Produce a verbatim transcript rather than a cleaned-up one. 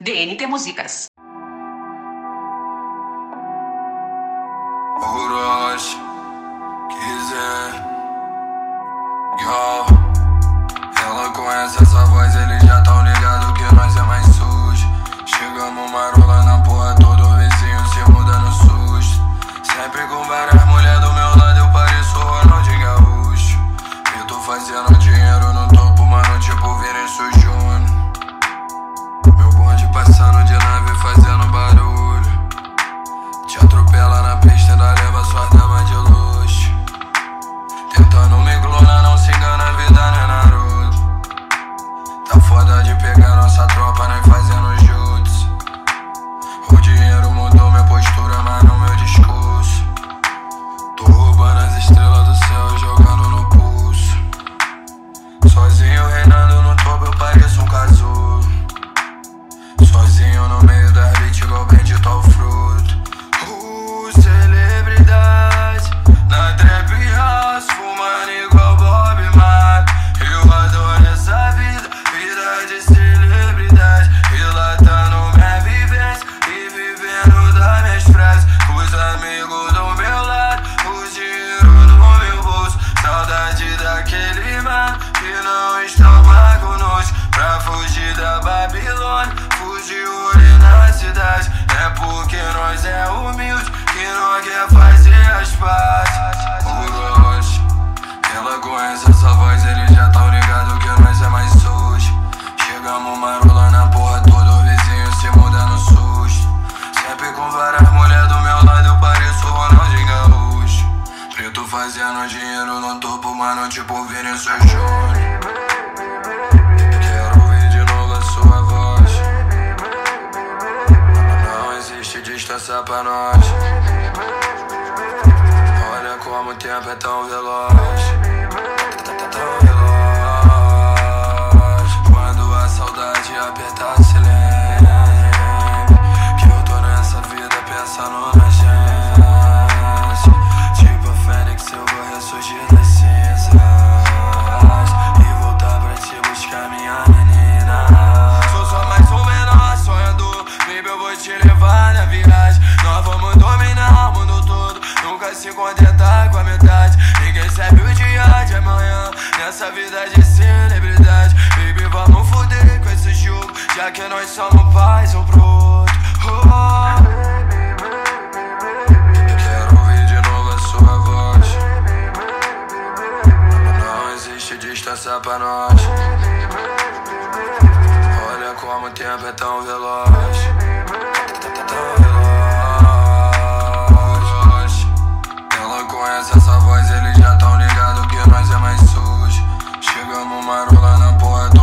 D N T Músicas. Orochi, quiser, yo. Ela conhece essa voz, eles já tão ligado que nós é mais sujo. Chegamos marola na porra, todo vizinho se muda no susto. Sempre com várias mulheres do meu lado, eu pareço Ronaldinho Gaúcho. Eu tô fazendo dinheiro no topo, mano, tipo Vinícius Júnior. Meu bonde passando de nave, fazendo barulho. Te atropela na pista, ainda leva suas damas de luxo. Tentando me clonar, não se engana, a vida não é Naruto. Tá foda de pegar nossa tropa, nem fazendo jutsu. O dinheiro mudou minha postura, mas não meu discurso. Tô roubando as estrelas do céu e jogando no pulso. Sozinho reinando no topo, eu pareço um casulo. Sozinho no meio das beats, igual bendito ao fruto. Uh, celebridade na trap house, fumando igual Bob Marley. Eu adoro essa vida, vida de celebridade, relatando minha vivência e vivendo das minhas frases. Os amigos do meu lado, o dinheiro no meu bolso. Saudade daquele mano que não está mais conosco. Pra fugir da Babilônia, fugir hoje na cidade. É porque nós é humilde que não quer fazer as pazes. Orochi, ela conhece essa voz, eles já tão ligado que nós é mais sujo. Chegamos marola na porra, todo vizinho se muda no susto. Sempre com várias mulheres do meu lado, eu pareço Ronaldinho Gaúcho. Preto fazendo dinheiro no topo, mano, tipo Vinícius Júnior. Quero ouvir de novo a sua voz. Não existe distância pra nós. Olha como o tempo é tão veloz. Tão veloz. Quando a saudade apertar, se lembre que eu tô nessa vida pensando na gente. Tipo a Fênix, eu vou ressurgir das cinzas e voltar pra te buscar, minha menina. Sou só mais um menor sonhador, baby, eu vou te levar na viagem. Nós vamos dominar o mundo todo, nunca se contentar com a metade. Ninguém sabe o dia de amanhã, nessa vida de celebridade. Baby, vamos foder com esse jogo, já que nós somos pais um pro outro. Oh. Quero ouvir de novo a sua voz. Não existe distância pra nós. Olha como o tempo é tão veloz. Tão veloz. Ela conhece essa voz, eles já tão ligado que nós é mais sujo. Chegamos marola na porra.